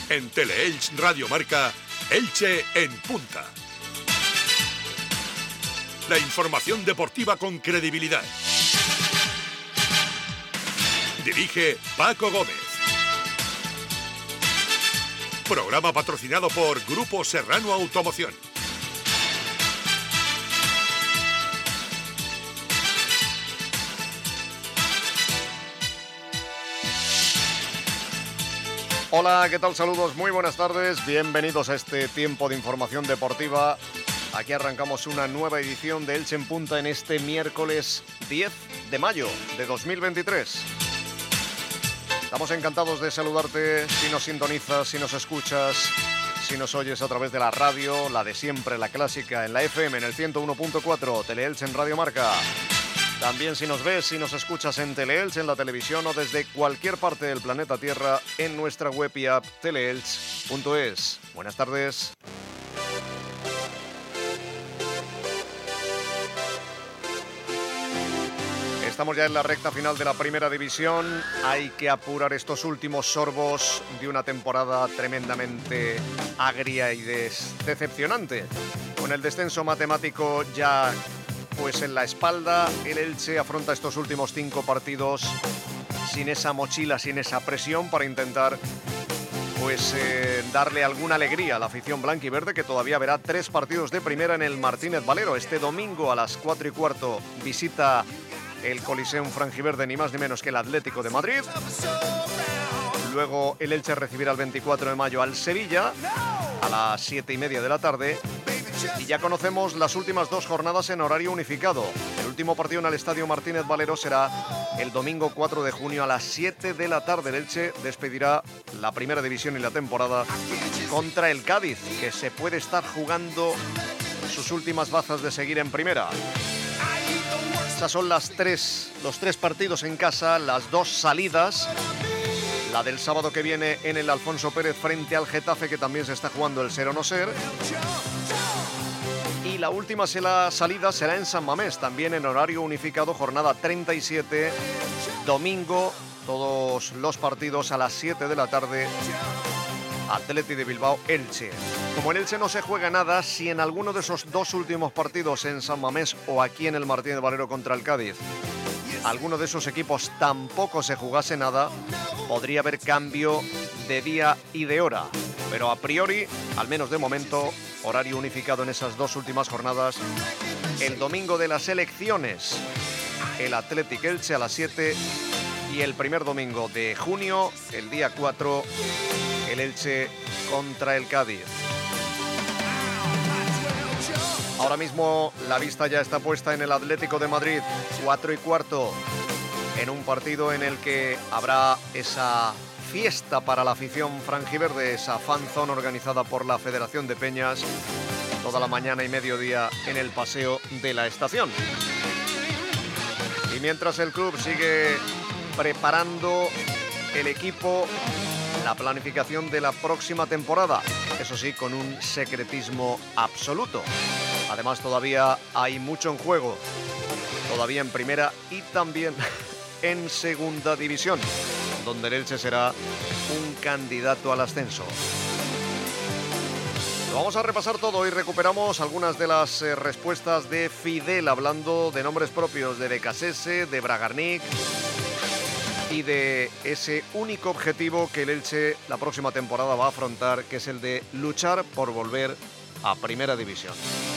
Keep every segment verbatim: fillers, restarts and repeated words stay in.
En Teleelch Radio Marca, Elche en punta. La información deportiva con credibilidad. Dirige Paco Gómez. Programa patrocinado por Grupo Serrano Automoción. Hola, ¿qué tal? Saludos, muy buenas tardes. Bienvenidos a este tiempo de información deportiva. Aquí arrancamos una nueva edición de Elche en Punta en este miércoles diez de mayo de dos mil veintitrés. Estamos encantados de saludarte si nos sintonizas, si nos escuchas, si nos oyes a través de la radio, la de siempre, la clásica, en la F M, en el ciento uno punto cuatro, Teleelch en Radio Marca. También si nos ves, si nos escuchas en Teleelch, en la televisión o desde cualquier parte del planeta Tierra en nuestra web y app teleelch punto es. Buenas tardes. Estamos ya en la recta final de la primera división. Hay que apurar estos últimos sorbos de una temporada tremendamente agria y des- decepcionante. Con el descenso matemático ya pues en la espalda, el Elche afronta estos últimos cinco partidos sin esa mochila, sin esa presión para intentar pues eh, darle alguna alegría a la afición blanquiverde, que todavía verá tres partidos de primera en el Martínez Valero. Este domingo a las cuatro y cuarto visita el Coliseum franjiverde ni más ni menos que el Atlético de Madrid. Luego el Elche recibirá el veinticuatro de mayo al Sevilla a las siete y media de la tarde. Y ya conocemos las últimas dos jornadas en horario unificado. El último partido en el Estadio Martínez Valero será el domingo cuatro de junio a las siete de la tarde. El Elche despedirá la primera división y la temporada contra el Cádiz, que se puede estar jugando sus últimas bazas de seguir en primera. Esas son las tres, los tres partidos en casa, las dos salidas. La del sábado que viene en el Alfonso Pérez frente al Getafe, que también se está jugando el ser o no ser. Y la última la salida será en San Mamés, también en horario unificado, jornada treinta y siete, domingo, todos los partidos a las siete de la tarde, Atleti de Bilbao, Elche. Como en Elche no se juega nada, si en alguno de esos dos últimos partidos en San Mamés o aquí en el Martínez Valero contra el Cádiz, alguno de esos equipos tampoco se jugase nada, podría haber cambio de día y de hora. Pero a priori, al menos de momento, horario unificado en esas dos últimas jornadas. El domingo de las elecciones, el Athletic Elche a las siete, y el primer domingo de junio, el día cuatro, el Elche contra el Cádiz. Ahora mismo la vista ya está puesta en el Atlético de Madrid, cuatro y cuarto, en un partido en el que habrá esa fiesta para la afición franjiverde, esa fan zone organizada por la Federación de Peñas, toda la mañana y mediodía en el paseo de la estación. Y mientras el club sigue preparando el equipo, la planificación de la próxima temporada, eso sí, con un secretismo absoluto. Además, todavía hay mucho en juego, todavía en primera y también en segunda división, donde el Elche será un candidato al ascenso. Lo vamos a repasar todo y recuperamos algunas de las eh, respuestas de Fidel, hablando de nombres propios de Becasese, de Bragarnik y de ese único objetivo que el Elche la próxima temporada va a afrontar, que es el de luchar por volver a Primera División.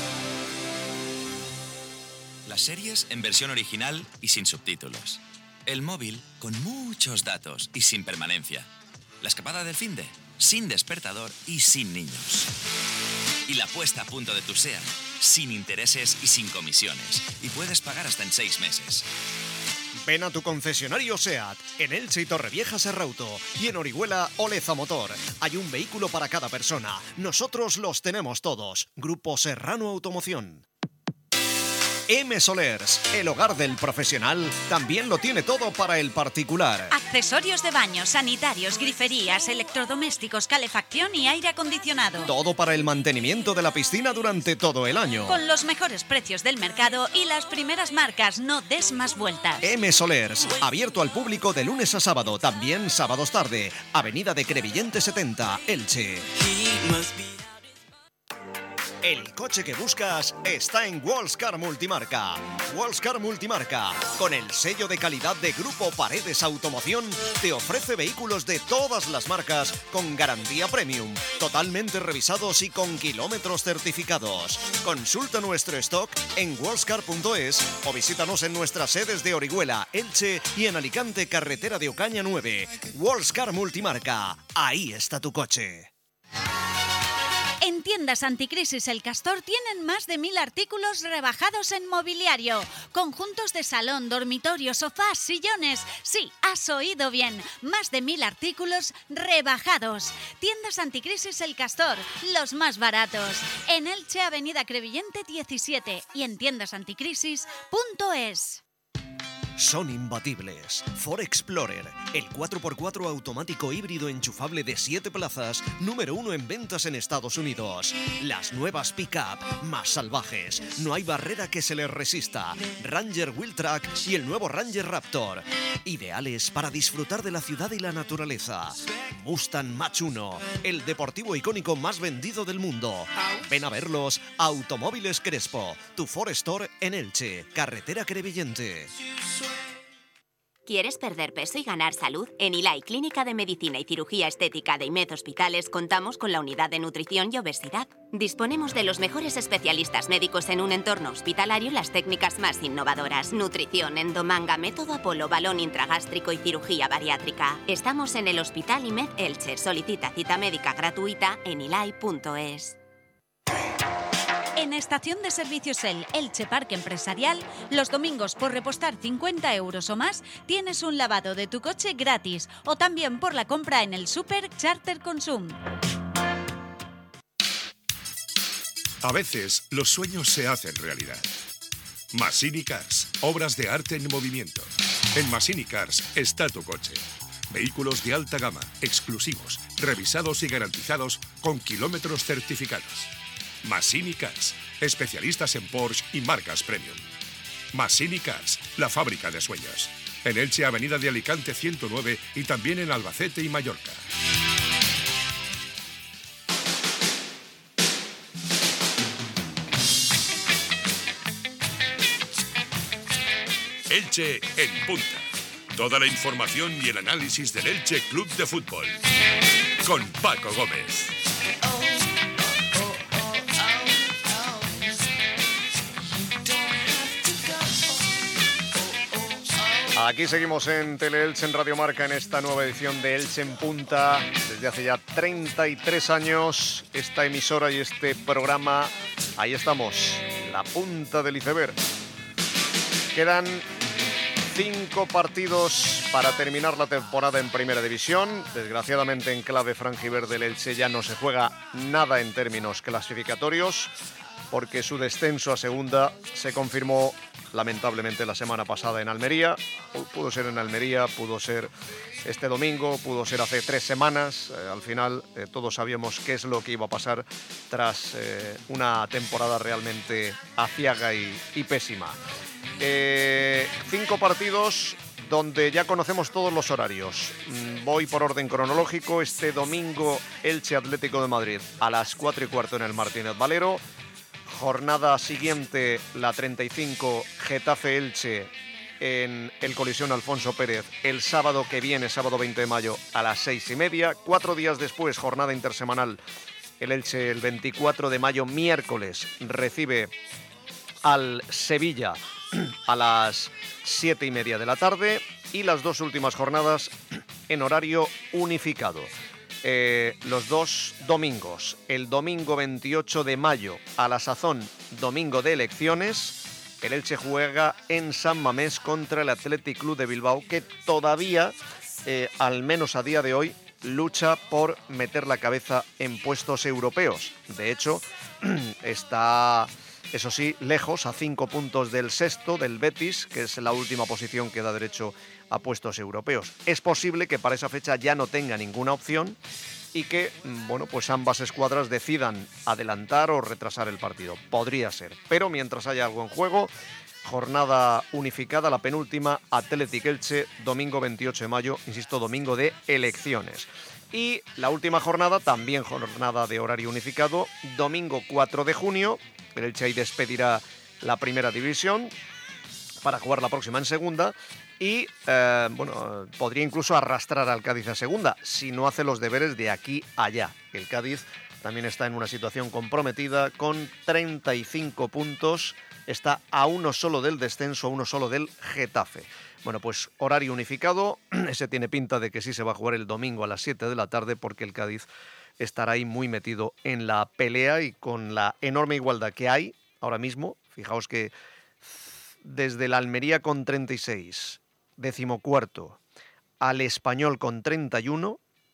Las series en versión original y sin subtítulos. El móvil con muchos datos y sin permanencia. La escapada del finde, sin despertador y sin niños. Y la puesta a punto de tu SEAT, sin intereses y sin comisiones. Y puedes pagar hasta en seis meses. Ven a tu concesionario SEAT, en Elche y Torrevieja Serrauto, y en Orihuela Oleza Motor. Hay un vehículo para cada persona. Nosotros los tenemos todos. Grupo Serrano Automoción. M Solers, el hogar del profesional, también lo tiene todo para el particular. Accesorios de baño, sanitarios, griferías, electrodomésticos, calefacción y aire acondicionado. Todo para el mantenimiento de la piscina durante todo el año. Con los mejores precios del mercado y las primeras marcas, no des más vueltas. M Solers, abierto al público de lunes a sábado, también sábados tarde. Avenida de Crevillente setenta, Elche. El coche que buscas está en Wallscar Multimarca. Wallscar Multimarca, con el sello de calidad de Grupo Paredes Automoción, te ofrece vehículos de todas las marcas con garantía premium, totalmente revisados y con kilómetros certificados. Consulta nuestro stock en wallscar punto es o visítanos en nuestras sedes de Orihuela, Elche y en Alicante, carretera de Ocaña nueve. Wallscar Multimarca, ahí está tu coche. En tiendas Anticrisis El Castor tienen más de mil artículos rebajados en mobiliario. Conjuntos de salón, dormitorio, sofás, sillones. Sí, has oído bien. Más de mil artículos rebajados. Tiendas Anticrisis El Castor, los más baratos. En Elche, Avenida Crevillente diecisiete y en tiendas anticrisis punto es. Son imbatibles. Ford Explorer, el cuatro por cuatro automático híbrido enchufable de siete plazas, número uno en ventas en Estados Unidos. Las nuevas pick-up, más salvajes, no hay barrera que se les resista. Ranger Wheeltrack y el nuevo Ranger Raptor, ideales para disfrutar de la ciudad y la naturaleza. Mustang Mach uno, el deportivo icónico más vendido del mundo. Ven a verlos a Automóviles Crespo, tu Ford Store en Elche, carretera Crevillente. ¿Quieres perder peso y ganar salud? En Ilai Clínica de Medicina y Cirugía Estética de IMED Hospitales contamos con la unidad de nutrición y obesidad. Disponemos de los mejores especialistas médicos en un entorno hospitalario y las técnicas más innovadoras. Nutrición, endomanga, método Apolo, balón intragástrico y cirugía bariátrica. Estamos en el Hospital IMED Elche. Solicita cita médica gratuita en ilai punto es. En Estación de Servicios El Elche Parque Empresarial, los domingos por repostar cincuenta euros o más, tienes un lavado de tu coche gratis o también por la compra en el Super Charter Consum. A veces los sueños se hacen realidad. Massini Cars, obras de arte en movimiento. En Massini Cars está tu coche. Vehículos de alta gama, exclusivos, revisados y garantizados con kilómetros certificados. Massini Cars, especialistas en Porsche y marcas premium. Massini Cars, la fábrica de sueños. En Elche, Avenida de Alicante ciento nueve y también en Albacete y Mallorca. Elche en punta. Toda la información y el análisis del Elche Club de Fútbol. Con Paco Gómez. Aquí seguimos en Tele-Elche, en Radio Marca, en esta nueva edición de Elche en Punta. Desde hace ya treinta y tres años, esta emisora y este programa, ahí estamos, la punta del iceberg. Quedan cinco partidos para terminar la temporada en Primera División. Desgraciadamente, en clave franjiverde, el Elche ya no se juega nada en términos clasificatorios, porque su descenso a Segunda se confirmó lamentablemente la semana pasada en Almería. Pudo ser en Almería, pudo ser este domingo, pudo ser hace tres semanas. Eh, al final eh, todos sabíamos qué es lo que iba a pasar tras eh, una temporada realmente aciaga y, y pésima. Eh, cinco partidos donde ya conocemos todos los horarios. Mm, voy por orden cronológico. Este domingo, Elche Atlético de Madrid a las cuatro y cuarto en el Martínez Valero. Jornada siguiente, la treinta y cinco, Getafe-Elche en el Colisión Alfonso Pérez el sábado que viene, sábado veinte de mayo a las seis y media. Cuatro días después, jornada intersemanal, el Elche el veinticuatro de mayo, miércoles, recibe al Sevilla a las siete y media de la tarde. Y las dos últimas jornadas en horario unificado. Eh, los dos domingos, el domingo veintiocho de mayo a la sazón, domingo de elecciones, el Elche juega en San Mamés contra el Athletic Club de Bilbao, que todavía, eh, al menos a día de hoy, lucha por meter la cabeza en puestos europeos. De hecho, está Eso sí, lejos, a cinco puntos del sexto, del Betis, que es la última posición que da derecho a puestos europeos. Es posible que para esa fecha ya no tenga ninguna opción y que, bueno, pues ambas escuadras decidan adelantar o retrasar el partido. Podría ser, pero mientras haya algo en juego, jornada unificada, la penúltima, Athletic Elche, domingo veintiocho de mayo, insisto, domingo de elecciones. Y la última jornada, también jornada de horario unificado, domingo cuatro de junio, el Elche ahí despedirá la primera división para jugar la próxima en segunda. Y, eh, bueno, podría incluso arrastrar al Cádiz a segunda, si no hace los deberes de aquí a allá. El Cádiz también está en una situación comprometida, con treinta y cinco puntos, está a uno solo del descenso, a uno solo del Getafe. Bueno, pues horario unificado, ese tiene pinta de que sí se va a jugar el domingo a las siete de la tarde, porque el Cádiz estará ahí muy metido en la pelea y con la enorme igualdad que hay ahora mismo. Fijaos que desde la Almería con treinta y seis... decimocuarto, al Español con treinta y uno,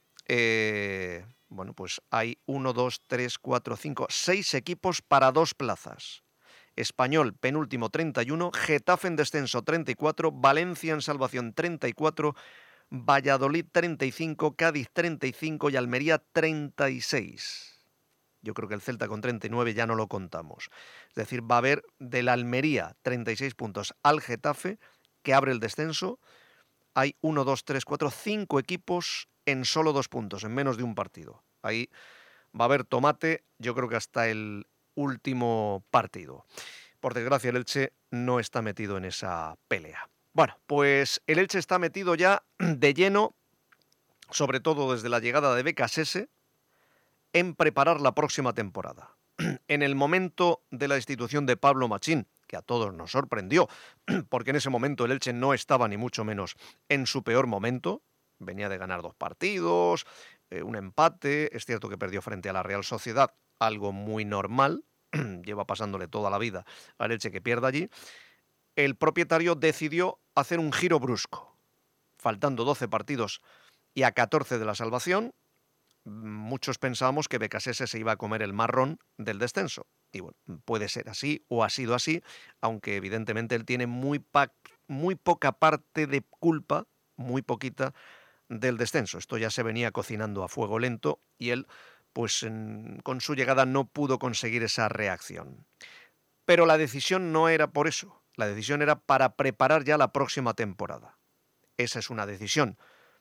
eh, bueno, pues hay uno, dos, tres, cuatro, cinco, seis equipos para dos plazas. Español, penúltimo, treinta y uno, Getafe en descenso, treinta y cuatro, Valencia en salvación, treinta y cuatro, Valladolid, treinta y cinco, Cádiz, treinta y cinco y Almería, treinta y seis. Yo creo que el Celta con treinta y nueve ya no lo contamos. Es decir, va a haber del Almería treinta y seis puntos al Getafe, que abre el descenso. Hay uno, dos, tres, cuatro, cinco equipos en solo dos puntos, en menos de un partido. Ahí va a haber tomate, yo creo que hasta el último partido. Por desgracia, el Elche no está metido en esa pelea. Bueno, pues el Elche está metido ya de lleno, sobre todo desde la llegada de Becasese, en preparar la próxima temporada. En el momento de la destitución de Pablo Machín, que a todos nos sorprendió, porque en ese momento el Elche no estaba ni mucho menos en su peor momento, venía de ganar dos partidos, eh, un empate, es cierto que perdió frente a la Real Sociedad, algo muy normal, lleva pasándole toda la vida al Elche que pierda allí. El propietario decidió hacer un giro brusco, faltando doce partidos y a catorce de la salvación. Muchos pensábamos que Becasese se iba a comer el marrón del descenso. Y bueno, puede ser así o ha sido así, aunque evidentemente él tiene muy, pa- muy poca parte de culpa, muy poquita, del descenso. Esto ya se venía cocinando a fuego lento y él, pues en, con su llegada no pudo conseguir esa reacción. Pero la decisión no era por eso. La decisión era para preparar ya la próxima temporada. Esa es una decisión,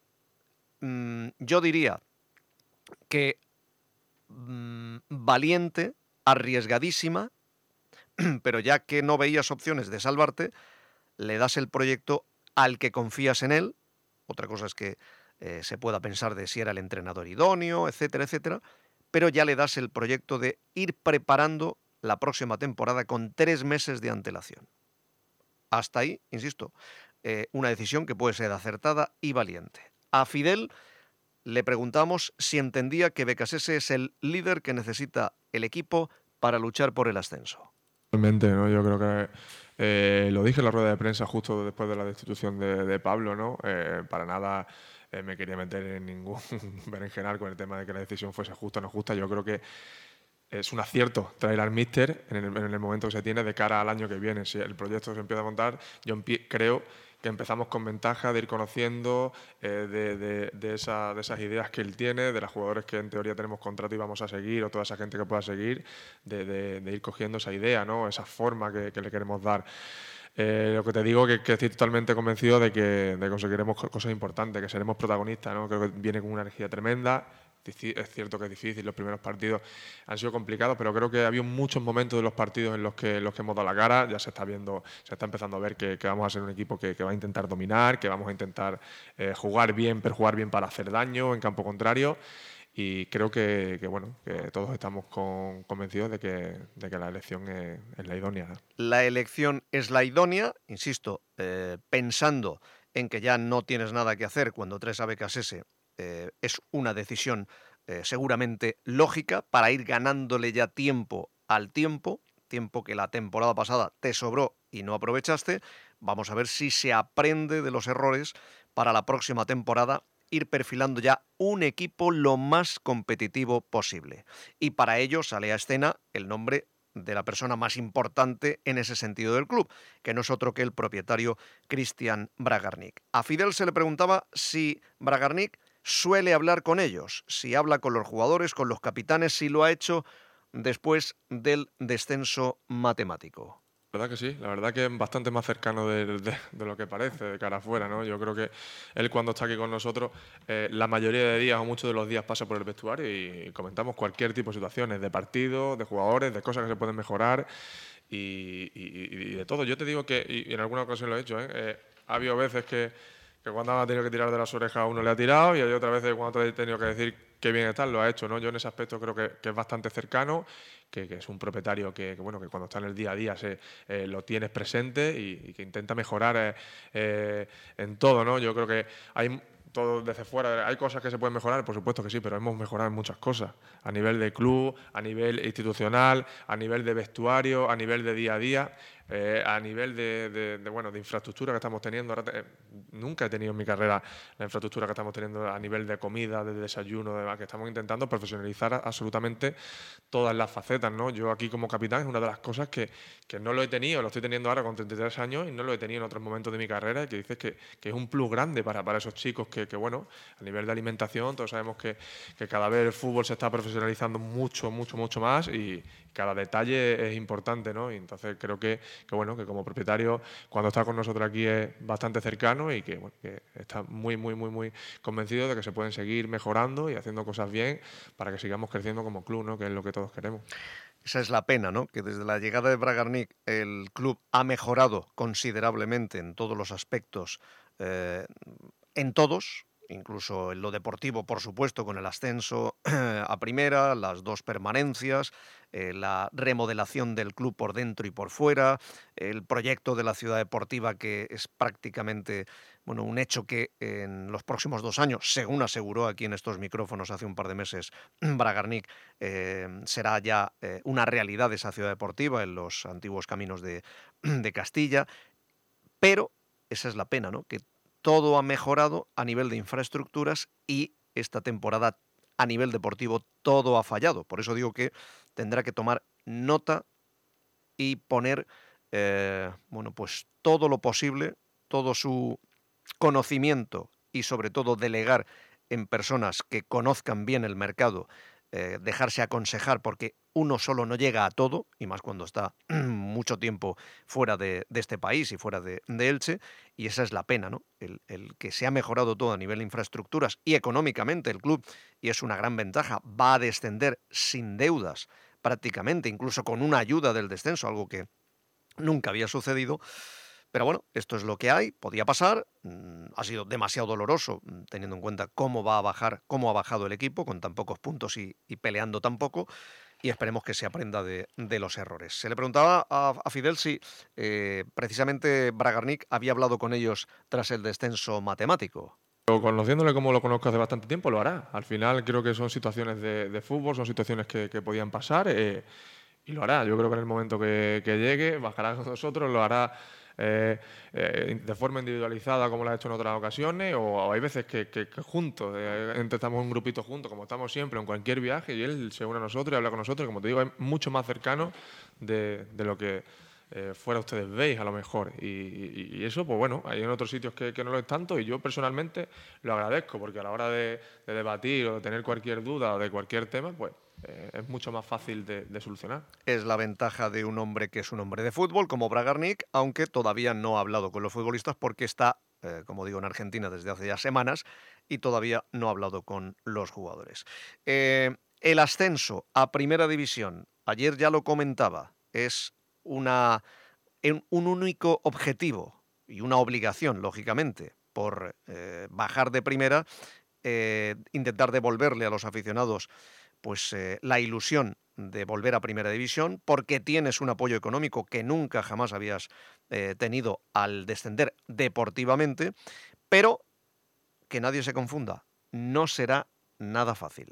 mmm, yo diría que mmm, valiente, arriesgadísima, pero ya que no veías opciones de salvarte, le das el proyecto al que confías en él. Otra cosa es que eh, se pueda pensar de si era el entrenador idóneo, etcétera, etcétera, pero ya le das el proyecto de ir preparando la próxima temporada con tres meses de antelación. Hasta ahí, insisto, eh, una decisión que puede ser acertada y valiente. A Fidel le preguntamos si entendía que Becasese es el líder que necesita el equipo para luchar por el ascenso. Totalmente, ¿no? Yo creo que eh, lo dije en la rueda de prensa justo después de la destitución de, de Pablo, ¿no? Eh, para nada eh, me quería meter en ningún berenjenal con el tema de que la decisión fuese justa o no justa. Yo creo que es un acierto traer al míster en el, en el momento que se tiene de cara al año que viene. Si el proyecto se empieza a montar, yo empie- creo que empezamos con ventaja de ir conociendo eh, de, de, de, esa, de esas ideas que él tiene, de los jugadores que en teoría tenemos contrato y vamos a seguir, o toda esa gente que pueda seguir, de, de, de ir cogiendo esa idea, ¿no? Esa forma que, que le queremos dar. Eh, lo que te digo que, que estoy totalmente convencido de que, de que conseguiremos cosas importantes, que seremos protagonistas, ¿no? Creo que viene con una energía tremenda. Es cierto que es difícil, los primeros partidos han sido complicados, pero creo que ha habido muchos momentos de los partidos en los que, los que hemos dado la cara. Ya se está viendo, se está empezando a ver que, que vamos a ser un equipo que, que va a intentar dominar, que vamos a intentar eh, jugar bien, pero jugar bien para hacer daño en campo contrario. Y creo que, que bueno, que todos estamos con, convencidos de que, de que la elección es, es la idónea, ¿no? La elección es la idónea, insisto, eh, pensando en que ya no tienes nada que hacer cuando traes a Becasese. Eh, es una decisión eh, seguramente lógica para ir ganándole ya tiempo al tiempo, tiempo que la temporada pasada te sobró y no aprovechaste. Vamos a ver si se aprende de los errores para la próxima temporada, ir perfilando ya un equipo lo más competitivo posible. Y para ello sale a escena el nombre de la persona más importante en ese sentido del club, que no es otro que el propietario Christian Bragarnik. A Fidel se le preguntaba si Bragarnik suele hablar con ellos, si habla con los jugadores, con los capitanes, si lo ha hecho después del descenso matemático. La verdad que sí, la verdad que es bastante más cercano de, de, de lo que parece de cara afuera, ¿no? Yo creo que él cuando está aquí con nosotros, eh, la mayoría de días o muchos de los días pasa por el vestuario y comentamos cualquier tipo de situaciones, de partidos, de jugadores, de cosas que se pueden mejorar y, y, y de todo. Yo te digo que, y en alguna ocasión lo he hecho, ¿eh? Eh, ha habido veces que, que cuando ha tenido que tirar de las orejas a uno le ha tirado y hay otras veces cuando te ha tenido que decir qué bien estás, lo ha hecho, ¿no? Yo en ese aspecto creo que, que es bastante cercano, que, que es un propietario que, que, bueno, que cuando está en el día a día se, eh, lo tienes presente y, y que intenta mejorar eh, eh, en todo, ¿no? Yo creo que hay todo desde fuera, hay cosas que se pueden mejorar, por supuesto que sí, pero hemos mejorado en muchas cosas, a nivel de club, a nivel institucional, a nivel de vestuario, a nivel de día a día. Eh, a nivel de, de, de, bueno, de infraestructura que estamos teniendo, ahora te, eh, nunca he tenido en mi carrera la infraestructura que estamos teniendo a nivel de comida, de desayuno, de, que estamos intentando profesionalizar absolutamente todas las facetas, ¿no? Yo aquí como capitán es una de las cosas que, que no lo he tenido, lo estoy teniendo ahora con treinta y tres años y no lo he tenido en otros momentos de mi carrera y que dices que, que es un plus grande para, para esos chicos que, que, bueno, a nivel de alimentación todos sabemos que, que cada vez el fútbol se está profesionalizando mucho, mucho, mucho más y cada detalle es importante, ¿no? Y entonces creo que que bueno, que como propietario cuando está con nosotros aquí es bastante cercano y que, bueno, que está muy, muy, muy, muy convencido de que se pueden seguir mejorando y haciendo cosas bien para que sigamos creciendo como club, ¿no? Que es lo que todos queremos. Esa es la pena, ¿no? Que desde la llegada de Bragarnik el club ha mejorado considerablemente en todos los aspectos, eh, en todos, incluso en lo deportivo, por supuesto, con el ascenso a primera, las dos permanencias, eh, la remodelación del club por dentro y por fuera, el proyecto de la ciudad deportiva que es prácticamente, bueno, un hecho que en los próximos dos años, según aseguró aquí en estos micrófonos hace un par de meses Bragarnik, eh, será ya eh, una realidad esa ciudad deportiva en los antiguos caminos de, de Castilla, pero esa es la pena, ¿no? Que todo ha mejorado a nivel de infraestructuras y esta temporada a nivel deportivo todo ha fallado. Por eso digo que tendrá que tomar nota y poner eh, bueno, pues todo lo posible, todo su conocimiento y sobre todo delegar en personas que conozcan bien el mercado, eh, dejarse aconsejar porque uno solo no llega a todo, y más cuando está mucho tiempo fuera de, de este país y fuera de, de Elche, y esa es la pena, ¿no? El, el que se ha mejorado todo a nivel de infraestructuras y económicamente el club, y es una gran ventaja, va a descender sin deudas prácticamente, incluso con una ayuda del descenso, algo que nunca había sucedido. Pero bueno, esto es lo que hay, podía pasar, ha sido demasiado doloroso teniendo en cuenta cómo va a bajar, cómo ha bajado el equipo con tan pocos puntos y, y peleando tan poco, y esperemos que se aprenda de, de los errores. Se le preguntaba a, a Fidel si eh, precisamente Bragarnik había hablado con ellos tras el descenso matemático. Pero conociéndole como lo conozco hace bastante tiempo, lo hará. Al final creo que son situaciones de, de fútbol, son situaciones que, que podían pasar eh, y lo hará. Yo creo que en el momento que, que llegue bajará con nosotros, lo hará Eh, eh, de forma individualizada como lo ha hecho en otras ocasiones, o, o hay veces que, que, que juntos, eh, estamos un grupito juntos, como estamos siempre en cualquier viaje, y él se une a nosotros y habla con nosotros, como te digo, es mucho más cercano de, de lo que eh, fuera ustedes veis a lo mejor, y, y, y eso, pues bueno, hay en otros sitios que, que no lo es tanto, y yo personalmente lo agradezco, porque a la hora de, de debatir o de tener cualquier duda o de cualquier tema, pues Eh, es mucho más fácil de, de solucionar. Es la ventaja de un hombre que es un hombre de fútbol, como Bragarnik, aunque todavía no ha hablado con los futbolistas porque está, eh, como digo, en Argentina desde hace ya semanas y todavía no ha hablado con los jugadores. Eh, el ascenso a Primera División, ayer ya lo comentaba, es una, un único objetivo y una obligación, lógicamente, por eh, bajar de primera, eh, intentar devolverle a los aficionados pues eh, la ilusión de volver a Primera División, porque tienes un apoyo económico que nunca jamás habías eh, tenido al descender deportivamente, pero que nadie se confunda, no será nada fácil.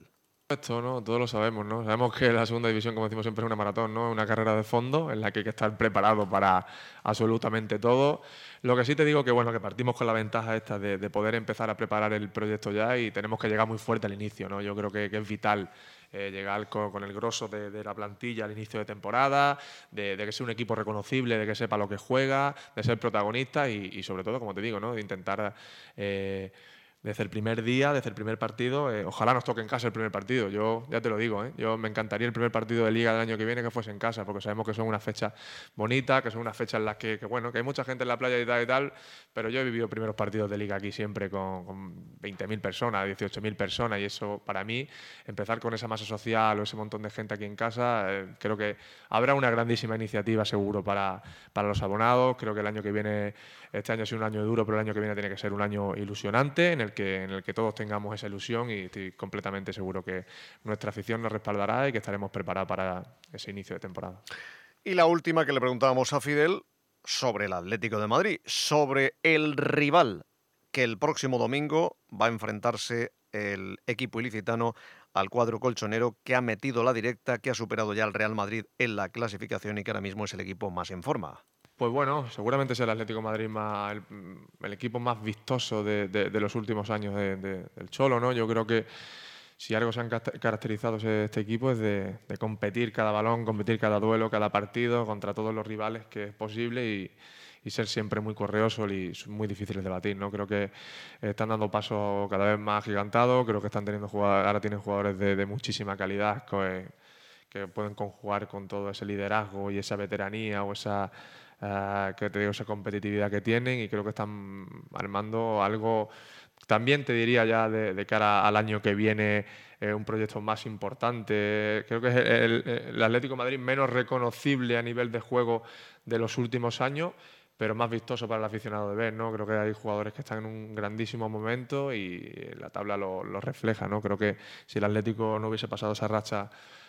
Esto, ¿no? Todos lo sabemos, ¿no? Sabemos que la segunda división, como decimos siempre, es una maratón, ¿no? Una carrera de fondo en la que hay que estar preparado para absolutamente todo. Lo que sí te digo que, bueno, que partimos con la ventaja esta de, de poder empezar a preparar el proyecto ya y tenemos que llegar muy fuerte al inicio, ¿no? Yo creo que, que es vital eh, llegar con, con el grosso de, de la plantilla al inicio de temporada, de, de que sea un equipo reconocible, de que sepa lo que juega, de ser protagonista y, y sobre todo, como te digo, ¿no? De intentar... Eh, Desde el primer día, desde el primer partido, eh, ojalá nos toque en casa el primer partido. Yo ya te lo digo, ¿eh? Yo me encantaría el primer partido de Liga del año que viene que fuese en casa, porque sabemos que son unas fechas bonitas, que son unas fechas en las que, que, bueno, que hay mucha gente en la playa y tal y tal, pero yo he vivido primeros partidos de Liga aquí siempre con, con veinte mil personas, dieciocho mil personas, y eso para mí, empezar con esa masa social o ese montón de gente aquí en casa, eh, creo que habrá una grandísima iniciativa seguro para, para los abonados. Creo que el año que viene, este año ha sido un año duro, pero el año que viene tiene que ser un año ilusionante, en el que, en el que todos tengamos esa ilusión, y estoy completamente seguro que nuestra afición nos respaldará y que estaremos preparados para ese inicio de temporada. Y la última que le preguntábamos a Fidel sobre el Atlético de Madrid, sobre el rival que el próximo domingo va a enfrentarse el equipo ilicitano al cuadro colchonero, que ha metido la directa, que ha superado ya al Real Madrid en la clasificación y que ahora mismo es el equipo más en forma. Pues bueno, seguramente es el Atlético de Madrid más, el, el equipo más vistoso de, de, de los últimos años de, de, del Cholo, ¿no? Yo creo que si algo se han caracterizado este equipo es de, de competir cada balón, competir cada duelo, cada partido contra todos los rivales que es posible y, y ser siempre muy correosos y muy difíciles de batir, ¿no? Creo que están dando pasos cada vez más gigantados, creo que están teniendo jugadores, ahora tienen jugadores de, de muchísima calidad que, que pueden conjugar con todo ese liderazgo y esa veteranía o esa... Uh, que te digo, esa competitividad que tienen, y creo que están armando algo, también te diría ya de, de cara al año que viene, eh, un proyecto más importante. Creo que es el, el Atlético de Madrid menos reconocible a nivel de juego de los últimos años, pero más vistoso para el aficionado de ver, ¿no? Creo que hay jugadores que están en un grandísimo momento y la tabla lo, lo refleja, ¿no? Creo que si el Atlético no hubiese pasado esa racha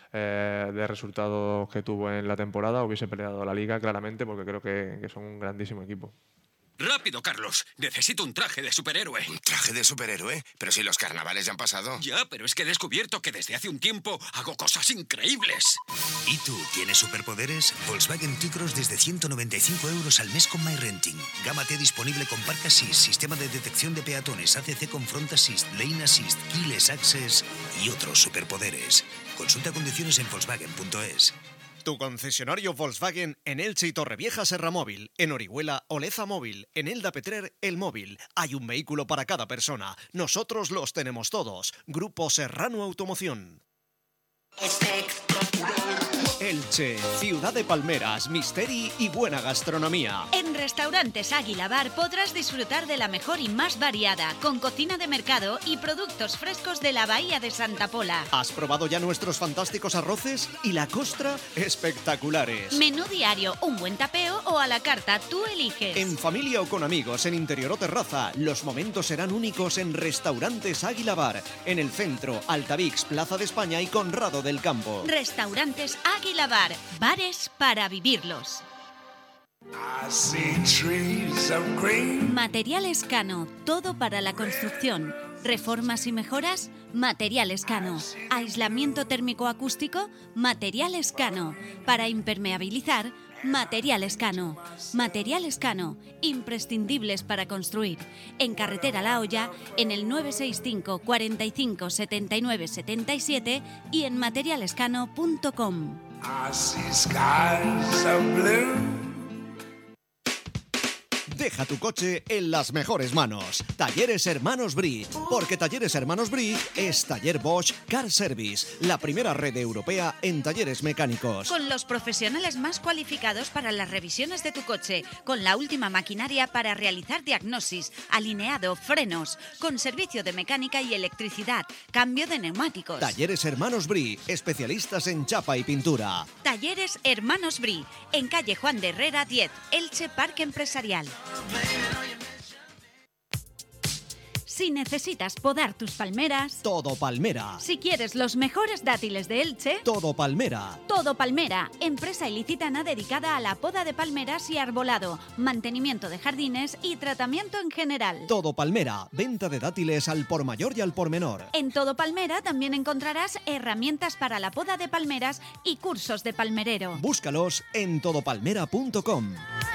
Eh, de resultados que tuvo en la temporada, hubiese peleado la Liga claramente, porque creo que, que son un grandísimo equipo. ¡Rápido, Carlos! Necesito un traje de superhéroe. ¿Un traje de superhéroe? Pero si los carnavales ya han pasado. Ya, pero es que he descubierto que desde hace un tiempo hago cosas increíbles. ¿Y tú tienes superpoderes? Volkswagen T-Cross desde ciento noventa y cinco euros al mes con MyRenting. Gama T disponible con Park Assist, sistema de detección de peatones, A C C con Front Assist, Lane Assist, Keyless Access y otros superpoderes. Consulta condiciones en Volkswagen punto es. Tu concesionario Volkswagen en Elche y Torrevieja Serra Móvil, en Orihuela Oleza Móvil, en Elda Petrer El Móvil. Hay un vehículo para cada persona. Nosotros los tenemos todos. Grupo Serrano Automoción. Elche, ciudad de palmeras, misteri y buena gastronomía. En Restaurantes Águila Bar podrás disfrutar de la mejor y más variada, con cocina de mercado y productos frescos de la Bahía de Santa Pola. ¿Has probado ya nuestros fantásticos arroces? Y la costra, espectaculares. Menú diario, un buen tapeo o a la carta, tú eliges. En familia o con amigos, en interior o terraza, los momentos serán únicos en Restaurantes Águila Bar, en el centro, Altavix, Plaza de España y Conrado del Campo. Restaurantes Águila Bar, bares para vivirlos. Materiales Cano, todo para la construcción. Reformas y mejoras, Materiales Cano. Aislamiento térmico acústico, Materiales Cano. Para impermeabilizar, Materiales Cano. Materiales Cano, imprescindibles para construir. En Carretera La Hoya, en el nueve seis cinco, cuarenta y cinco, setenta y nueve, setenta y siete y en materialescano punto com. Deja tu coche en las mejores manos. Talleres Hermanos Brie. Porque Talleres Hermanos Brie es Taller Bosch Car Service, la primera red europea en talleres mecánicos. Con los profesionales más cualificados para las revisiones de tu coche, con la última maquinaria para realizar diagnosis, alineado, frenos, con servicio de mecánica y electricidad, cambio de neumáticos. Talleres Hermanos Brie, especialistas en chapa y pintura. Talleres Hermanos Brie, en calle Juan de Herrera diez, Elche Parque Empresarial. Si necesitas podar tus palmeras, Todo Palmera. si quieres los mejores dátiles de Elche, Todo Palmera. Todo Palmera, empresa ilicitana dedicada a la poda de palmeras y arbolado, mantenimiento de jardines y tratamiento en general. Todo Palmera. Venta de dátiles al por mayor y al por menor. En Todo Palmera también encontrarás herramientas para la poda de palmeras y cursos de palmerero. Búscalos en todo palmera punto com.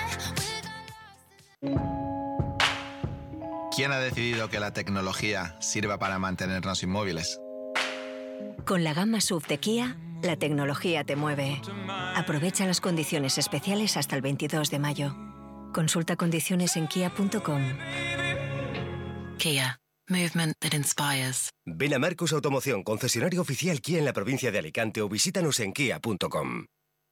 ¿Quién ha decidido que la tecnología sirva para mantenernos inmóviles? Con la gama S U V de Kia, la tecnología te mueve. Aprovecha las condiciones especiales hasta el veintidós de mayo. Consulta condiciones en kia punto com. Kia. Movement that inspires. Ven a Marcus Automoción, concesionario oficial Kia en la provincia de Alicante, o visítanos en kia punto com.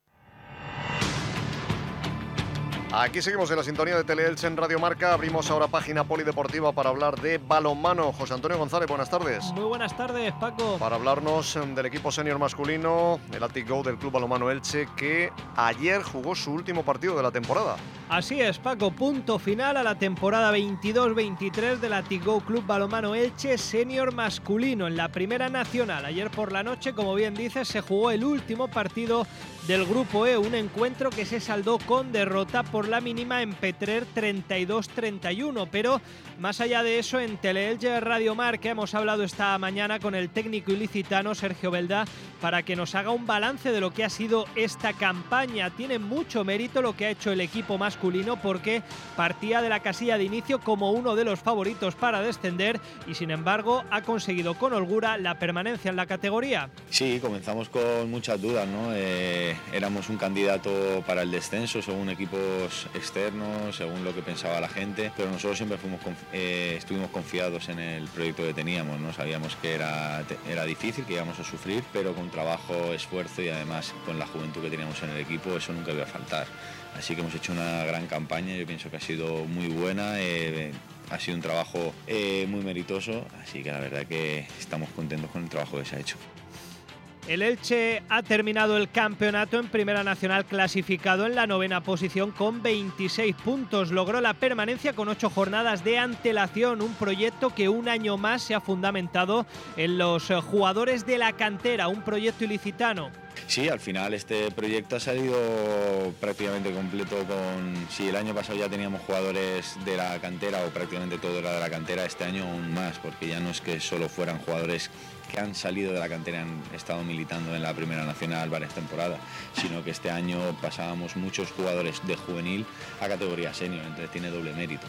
Aquí seguimos en la sintonía de Teleelche en Radio Marca. Abrimos ahora página polideportiva para hablar de balonmano. José Antonio González, buenas tardes. Muy buenas tardes, Paco. Para hablarnos del equipo senior masculino, el Athletic Go del Club Balonmano Elche, que ayer jugó su último partido de la temporada. Así es, Paco, punto final a la temporada veintidós veintitrés del Athletic Go Club Balonmano Elche senior masculino en la Primera Nacional. Ayer por la noche, como bien dices, se jugó el último partido del Grupo E, un encuentro que se saldó con derrota por la mínima en Petrer treinta y dos treinta y uno, pero más allá de eso, en Teleelche Radio Marca hemos hablado esta mañana con el técnico ilicitano Sergio Belda para que nos haga un balance de lo que ha sido esta campaña. Tiene mucho mérito lo que ha hecho el equipo masculino porque partía de la casilla de inicio como uno de los favoritos para descender y sin embargo ha conseguido con holgura la permanencia en la categoría. Sí, comenzamos con muchas dudas, ¿no? Eh, éramos un candidato para el descenso según equipos externos, según lo que pensaba la gente, pero nosotros siempre fuimos eh, estuvimos confiados en el proyecto que teníamos, ¿no? Sabíamos que era, era difícil, que íbamos a sufrir, pero con trabajo, esfuerzo y además con la juventud que teníamos en el equipo, eso nunca iba a faltar. Así que hemos hecho una gran campaña, yo pienso que ha sido muy buena, eh, ha sido un trabajo eh, muy meritoso, así que la verdad que estamos contentos con el trabajo que se ha hecho. El Elche ha terminado el campeonato en Primera Nacional clasificado en la novena posición con veintiséis puntos. Logró la permanencia con ocho jornadas de antelación, un proyecto que un año más se ha fundamentado en los jugadores de la cantera, un proyecto ilicitano. Sí, al final este proyecto ha salido prácticamente completo con... Si el año pasado ya teníamos jugadores de la cantera o prácticamente todo era de la cantera, este año aún más, porque ya no es que solo fueran jugadores que han salido de la cantera, han estado militando en la Primera Nacional varias temporadas, sino que este año pasábamos muchos jugadores de juvenil a categoría senior, entonces tiene doble mérito.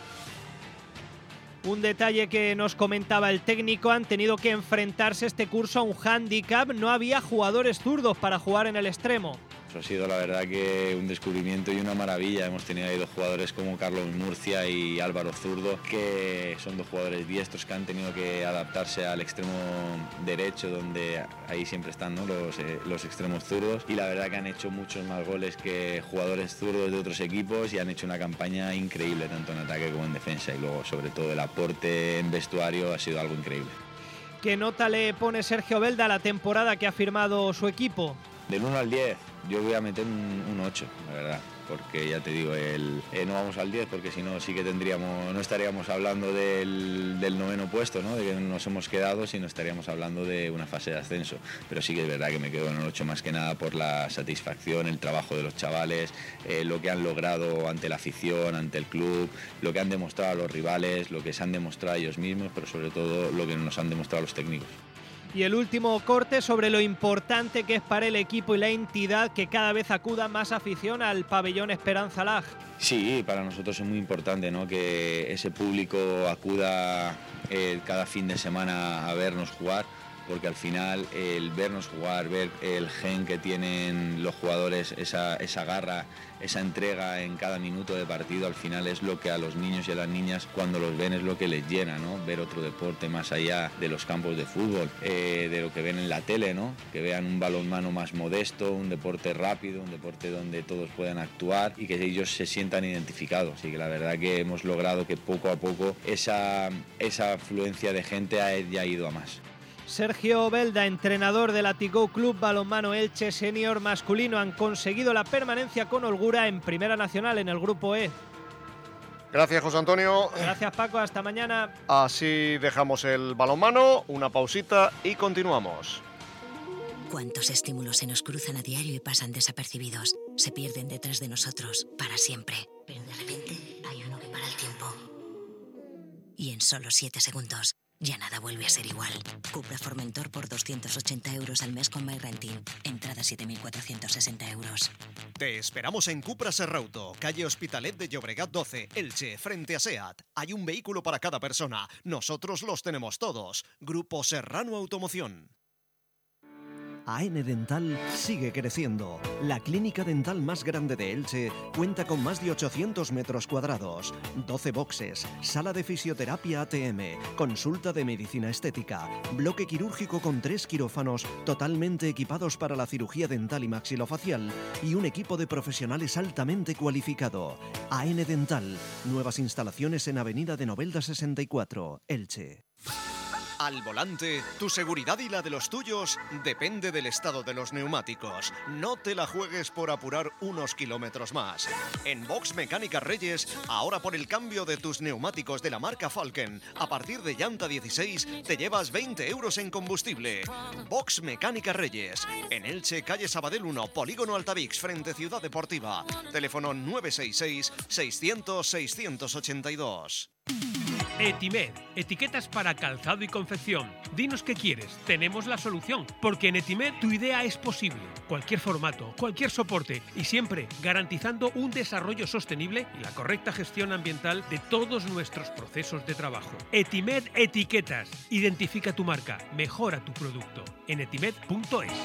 Un detalle que nos comentaba el técnico, han tenido que enfrentarse este curso a un hándicap, no había jugadores zurdos para jugar en el extremo. Eso ha sido la verdad que un descubrimiento y una maravilla. Hemos tenido ahí dos jugadores como Carlos Murcia y Álvaro Zurdo, que son dos jugadores diestros que han tenido que adaptarse al extremo derecho, donde ahí siempre están, ¿no? los, eh, los extremos zurdos, y la verdad que han hecho muchos más goles que jugadores zurdos de otros equipos y han hecho una campaña increíble tanto en ataque como en defensa, y luego sobre todo el aporte en vestuario ha sido algo increíble. ¿Qué nota le pone Sergio Belda a la temporada que ha firmado su equipo? Del uno al diez, yo voy a meter un, un ocho, la verdad, porque ya te digo, el, eh, no vamos al diez porque si no sí que tendríamos, no estaríamos hablando del, del noveno puesto, ¿no? De que nos hemos quedado, sino estaríamos hablando de una fase de ascenso, pero sí que es verdad que me quedo en el ocho más que nada por la satisfacción, el trabajo de los chavales, eh, lo que han logrado ante la afición, ante el club, lo que han demostrado a los rivales, lo que se han demostrado ellos mismos, pero sobre todo lo que nos han demostrado los técnicos. Y el último corte sobre lo importante que es para el equipo y la entidad que cada vez acuda más afición al pabellón Esperanza Lag. Sí, para nosotros es muy importante, ¿no? Que ese público acuda eh, cada fin de semana a vernos jugar, porque al final el vernos jugar, ver el gen que tienen los jugadores, esa, esa garra, esa entrega en cada minuto de partido, al final es lo que a los niños y a las niñas cuando los ven es lo que les llena, ¿no? Ver otro deporte más allá de los campos de fútbol, eh, de lo que ven en la tele, ¿no? Que vean un balonmano más modesto, un deporte rápido, un deporte donde todos puedan actuar y que ellos se sientan identificados. Así que la verdad que hemos logrado que poco a poco esa, esa afluencia de gente haya ido a más. Sergio Belda, entrenador del Athletic Go Club Balonmano Elche Senior masculino, han conseguido la permanencia con holgura en Primera Nacional en el Grupo E. Gracias, José Antonio. Gracias, Paco. Hasta mañana. Así dejamos el balonmano, una pausita y continuamos. ¿Cuántos estímulos se nos cruzan a diario y pasan desapercibidos? Se pierden detrás de nosotros para siempre. Pero de repente hay uno que para el tiempo. Y en solo siete segundos ya nada vuelve a ser igual. Cupra Formentor por doscientos ochenta euros al mes con MyRenting. Entrada siete mil cuatrocientos sesenta euros. Te esperamos en Cupra Serrauto, calle Hospitalet de Llobregat doce, Elche, frente a SEAT. Hay un vehículo para cada persona. Nosotros los tenemos todos. Grupo Serrano Automoción. A N Dental sigue creciendo. La clínica dental más grande de Elche cuenta con más de ochocientos metros cuadrados, doce boxes, sala de fisioterapia A T M, consulta de medicina estética, bloque quirúrgico con tres quirófanos totalmente equipados para la cirugía dental y maxilofacial y un equipo de profesionales altamente cualificado. A N Dental, nuevas instalaciones en Avenida de Novelda sesenta y cuatro, Elche. Al volante, tu seguridad y la de los tuyos depende del estado de los neumáticos. No te la juegues por apurar unos kilómetros más. En Box Mecánica Reyes, ahora por el cambio de tus neumáticos de la marca Falken, a partir de llanta dieciséis te llevas veinte euros en combustible. Box Mecánica Reyes, en Elche, calle Sabadell uno, Polígono Altavix, frente Ciudad Deportiva. Teléfono nueve seis seis, seiscientos, seiscientos ochenta y dos. Etimed, etiquetas para calzado y confección. Dinos qué quieres, tenemos la solución, porque en Etimed tu idea es posible. Cualquier formato, cualquier soporte y siempre garantizando un desarrollo sostenible y la correcta gestión ambiental de todos nuestros procesos de trabajo. Etimed Etiquetas. Identifica tu marca, mejora tu producto. En etimed punto es.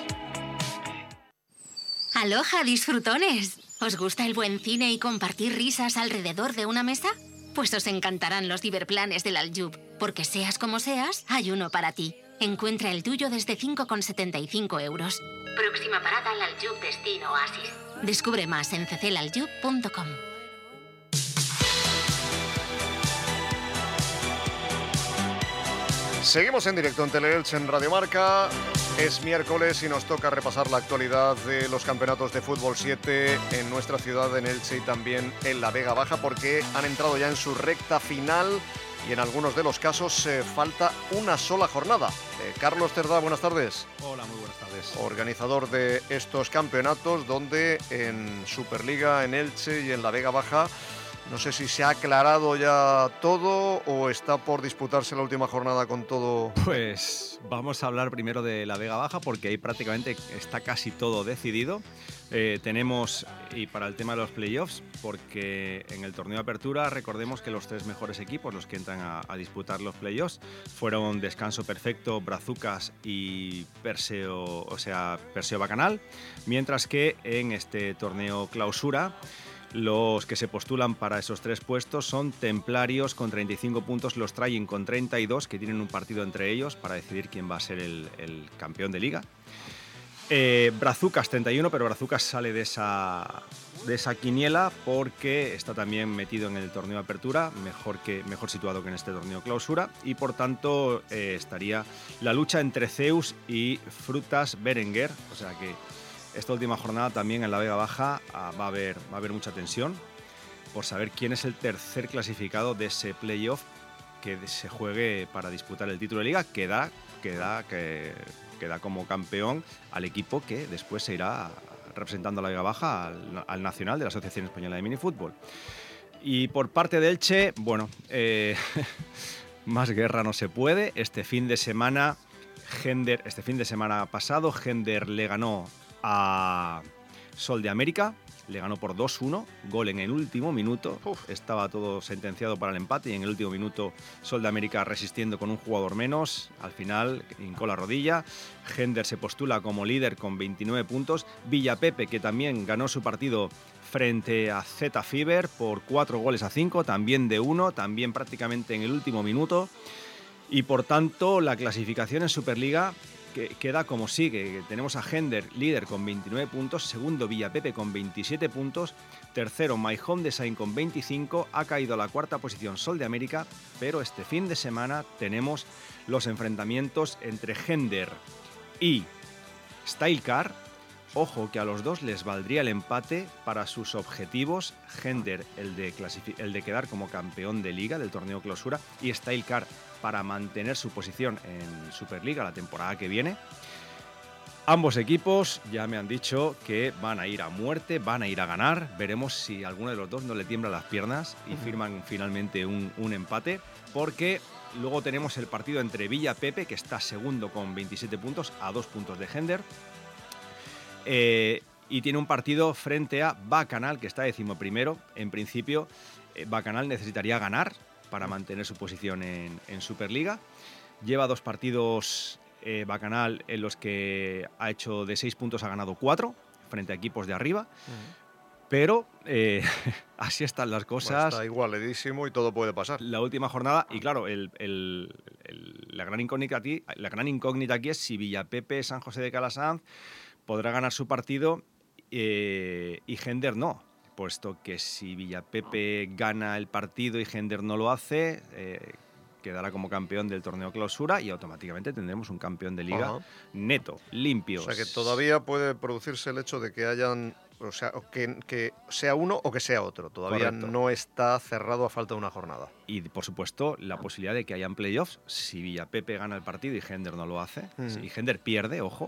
¡Aloha, disfrutones! ¿Os gusta el buen cine y compartir risas alrededor de una mesa? Pues os encantarán los ciberplanes del Aljub, porque seas como seas, hay uno para ti. Encuentra el tuyo desde cinco con setenta y cinco euros. Próxima parada al Aljub Destino Oasis. Descubre más en c c l aljub punto com. Seguimos en directo en Teleelch en Radio Marca. Es miércoles y nos toca repasar la actualidad de los campeonatos de fútbol siete en nuestra ciudad, en Elche y también en la Vega Baja, porque han entrado ya en su recta final y en algunos de los casos eh, falta una sola jornada. Eh, Carlos Cerdá, buenas tardes. Hola, muy buenas tardes. Organizador de estos campeonatos, donde en Superliga, en Elche y en la Vega Baja, no sé si se ha aclarado ya todo o está por disputarse la última jornada con todo. Pues vamos a hablar primero de la Vega Baja, porque ahí prácticamente está casi todo decidido. Eh, tenemos, y para el tema de los playoffs, porque en el torneo de apertura recordemos que los tres mejores equipos, los que entran a, a disputar los playoffs, fueron Descanso Perfecto, Brazucas y Perseo, o sea, Perseo Bacanal, mientras que en este torneo clausura los que se postulan para esos tres puestos son Templarios con treinta y cinco puntos, los Trayin con treinta y dos, que tienen un partido entre ellos para decidir quién va a ser el, el campeón de liga. Eh, Brazucas treinta y uno, pero Brazucas sale de esa, de esa quiniela porque está también metido en el torneo de apertura, mejor, que, mejor situado que en este torneo clausura, y por tanto eh, estaría la lucha entre Zeus y Frutas Berenguer, o sea que esta última jornada también en la Vega Baja ah, va, a haber, va a haber mucha tensión por saber quién es el tercer clasificado de ese playoff que se juegue para disputar el título de liga, que da, que da, que, que da como campeón al equipo que después se irá representando a la Vega Baja al, al Nacional de la Asociación Española de Minifútbol. Y por parte de Elche, bueno, eh, más guerra no se puede. Este fin de semana, Gender, este fin de semana pasado, Gender le ganó a Sol de América, le ganó por dos uno, gol en el último minuto. Uf. Estaba todo sentenciado para el empate y en el último minuto Sol de América resistiendo con un jugador menos, al final hincó la rodilla. Gender se postula como líder con veintinueve puntos. Villapepe, que también ganó su partido frente a Zeta Fiber por cuatro goles a cinco, también de uno, también prácticamente en el último minuto, y por tanto la clasificación en Superliga que queda como sigue. Tenemos a Gender líder con veintinueve puntos, segundo Villapepe con veintisiete puntos, tercero My Home Design con veinticinco, ha caído a la cuarta posición Sol de América, pero este fin de semana tenemos los enfrentamientos entre Gender y Stylecar, ojo, que a los dos les valdría el empate para sus objetivos. Hender, el de, el de quedar como campeón de Liga del torneo Clausura, y Stylecar para mantener su posición en Superliga la temporada que viene. Ambos equipos ya me han dicho que van a ir a muerte, van a ir a ganar. Veremos si alguno de los dos no le tiembla las piernas y firman finalmente un, un empate, porque luego tenemos el partido entre Villa Pepe, que está segundo con veintisiete puntos, a dos puntos de Hender, eh, y tiene un partido frente a Bacanal, que está decimoprimero. En principio, eh, Bacanal necesitaría ganar para mantener su posición en, en Superliga. Lleva dos partidos eh, Bacanal en los que ha hecho de seis puntos, ha ganado cuatro frente a equipos de arriba. Uh-huh. Pero eh, así están las cosas. Bueno, está igualadísimo y todo puede pasar. La última jornada, y claro, el, el, el, la, gran incógnita aquí, la gran incógnita aquí es si Villapepe, San José de Calasanz podrá ganar su partido eh, y Hender no, puesto que si Villapepe gana el partido y Hender no lo hace, eh, quedará como campeón del torneo Clausura y automáticamente tendremos un campeón de Liga uh-huh. neto, limpio. O sea que todavía puede producirse el hecho de que hayan... O sea, que, que sea uno o que sea otro. Todavía Correcto. No está cerrado a falta de una jornada. Y, por supuesto, la posibilidad de que hayan playoffs si Villapepe gana el partido y Hender no lo hace. Mm. Si Hender pierde, ojo,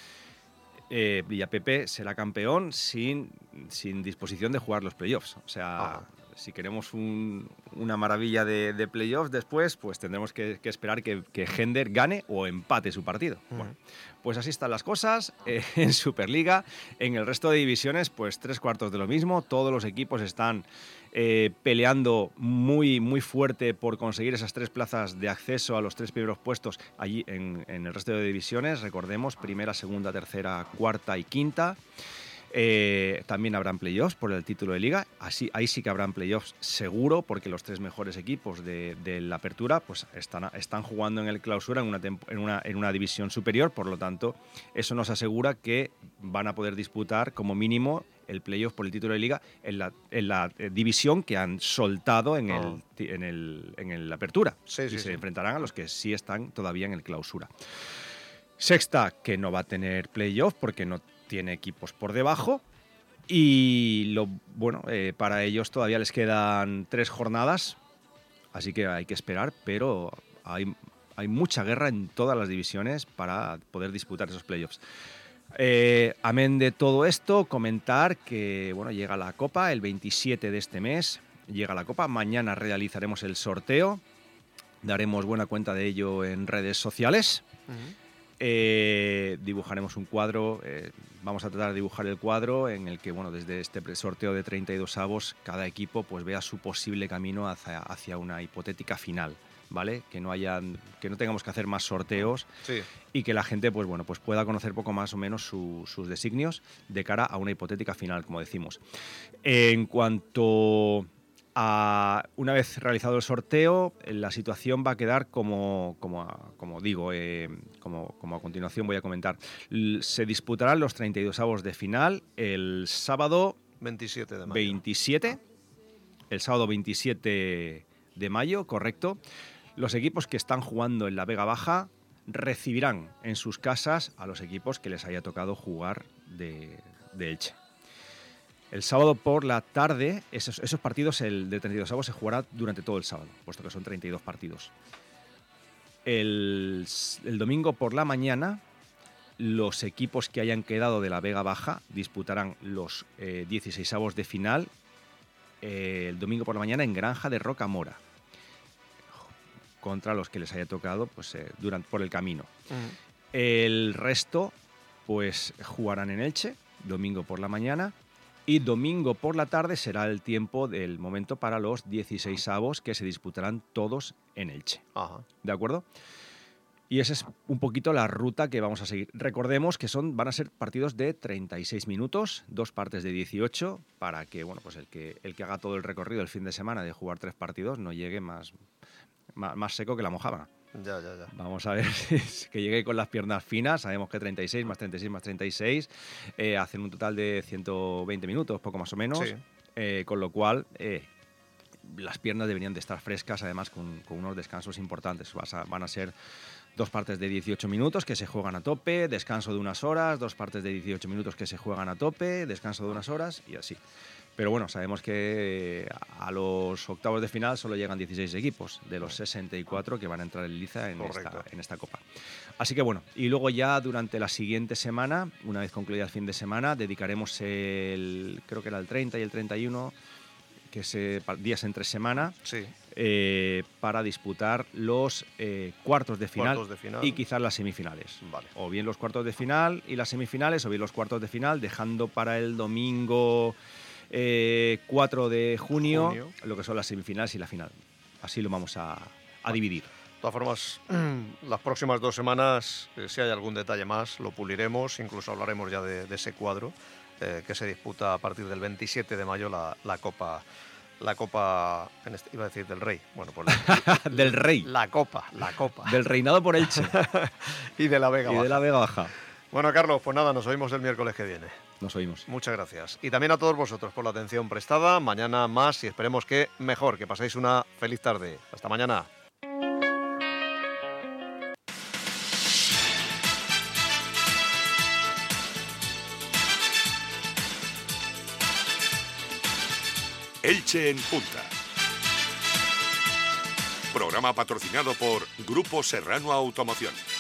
eh, Villapepe será campeón sin, sin disposición de jugar los playoffs. O sea, ah. si queremos un, una maravilla de, de playoffs después, pues tendremos que, que esperar que, que Hender gane o empate su partido. Mm. Bueno, pues así están las cosas eh, en Superliga. En el resto de divisiones, pues tres cuartos de lo mismo. Todos los equipos están eh, peleando muy, muy fuerte por conseguir esas tres plazas de acceso a los tres primeros puestos allí en, en el resto de divisiones. Recordemos, primera, segunda, tercera, cuarta y quinta. Eh, también habrán playoffs por el título de Liga. Así, ahí sí que habrán playoffs seguro, porque los tres mejores equipos de, de la Apertura pues están, están jugando en el Clausura en una, en, una, en una división superior. Por lo tanto, eso nos asegura que van a poder disputar como mínimo el playoff por el título de Liga en la, en la eh, división que han soltado en, oh. el, en, el, en el Apertura. Sí, sí, y se sí. enfrentarán a los que sí están todavía en el Clausura. Sexta, que no va a tener playoff porque no tiene equipos por debajo, y lo bueno eh, para ellos todavía les quedan tres jornadas, así que hay que esperar, pero hay, hay mucha guerra en todas las divisiones para poder disputar esos playoffs. Eh, amén de todo esto, comentar que bueno, llega la Copa el veintisiete de este mes, llega la Copa, mañana realizaremos el sorteo, daremos buena cuenta de ello en redes sociales. Uh-huh. Eh, dibujaremos un cuadro, eh, vamos a tratar de dibujar el cuadro en el que, bueno, desde este sorteo de treinta y dos avos, cada equipo pues vea su posible camino hacia, hacia una hipotética final, ¿vale? Que no hayan, que no tengamos que hacer más sorteos sí. y que la gente pues, bueno, pues pueda conocer poco más o menos su, sus designios de cara a una hipotética final, como decimos. En cuanto a, una vez realizado el sorteo, la situación va a quedar como, como, como digo, eh, como, como a continuación voy a comentar. Se disputarán los treinta y dos avos de final el sábado veintisiete de mayo. veintisiete, el sábado veintisiete de mayo, correcto. Los equipos que están jugando en la Vega Baja recibirán en sus casas a los equipos que les haya tocado jugar de, de Elche. El sábado por la tarde, esos, esos partidos el de treinta y dos avos se jugará durante todo el sábado, puesto que son treinta y dos partidos. El, el domingo por la mañana, los equipos que hayan quedado de la Vega Baja disputarán los eh, dieciséis avos de final eh, el domingo por la mañana en Granja de Rocamora, contra los que les haya tocado pues, eh, durante, por el camino. Uh-huh. El resto pues jugarán en Elche, domingo por la mañana. Y domingo por la tarde será el tiempo del momento para los dieciséis avos que se disputarán todos en Elche. Ajá. ¿De acuerdo? Y esa es un poquito la ruta que vamos a seguir. Recordemos que son, van a ser partidos de treinta y seis minutos, dos partes de dieciocho, para que, bueno, pues el que, el que haga todo el recorrido el fin de semana de jugar tres partidos no llegue más, más, más seco que la mojaba. Ya, ya, ya. Vamos a ver que llegue con las piernas finas. Sabemos que treinta y seis más treinta y seis más treinta y seis eh, hacen un total de ciento veinte minutos, poco más o menos. Sí. Eh, con lo cual, eh, las piernas deberían de estar frescas, además con, con unos descansos importantes. Vas a, van a ser dos partes de dieciocho minutos que se juegan a tope, descanso de unas horas, dos partes de dieciocho minutos que se juegan a tope, descanso de unas horas y así. Pero bueno, sabemos que a los octavos de final solo llegan dieciséis equipos de los sesenta y cuatro que van a entrar en liza en esta, en esta Copa. Así que bueno, y luego ya durante la siguiente semana, una vez concluida el fin de semana, dedicaremos el, creo que era el treinta y el treinta y uno, que se días entre semana, sí. eh, para disputar los eh, cuartos, de final, cuartos de final y quizás las semifinales. Vale. O bien los cuartos de final y las semifinales, o bien los cuartos de final, dejando para el domingo eh, cuatro de junio, junio lo que son las semifinales y la final. Así lo vamos a, a vale. dividir. De todas formas, las próximas dos semanas, eh, si hay algún detalle más, lo puliremos, incluso hablaremos ya de, de ese cuadro. Eh, que se disputa a partir del veintisiete de mayo la, la Copa, la Copa, en este, iba a decir del Rey, bueno, pues la, del Rey, la Copa, la Copa, del reinado por Elche y de la Vega y Baja. de la Vega Baja. Bueno, Carlos, pues nada, nos oímos el miércoles que viene. Nos oímos. Muchas gracias. Y también a todos vosotros por la atención prestada. Mañana más y esperemos que mejor, que paséis una feliz tarde. Hasta mañana. Elche en Punta. Programa patrocinado por Grupo Serrano Automoción.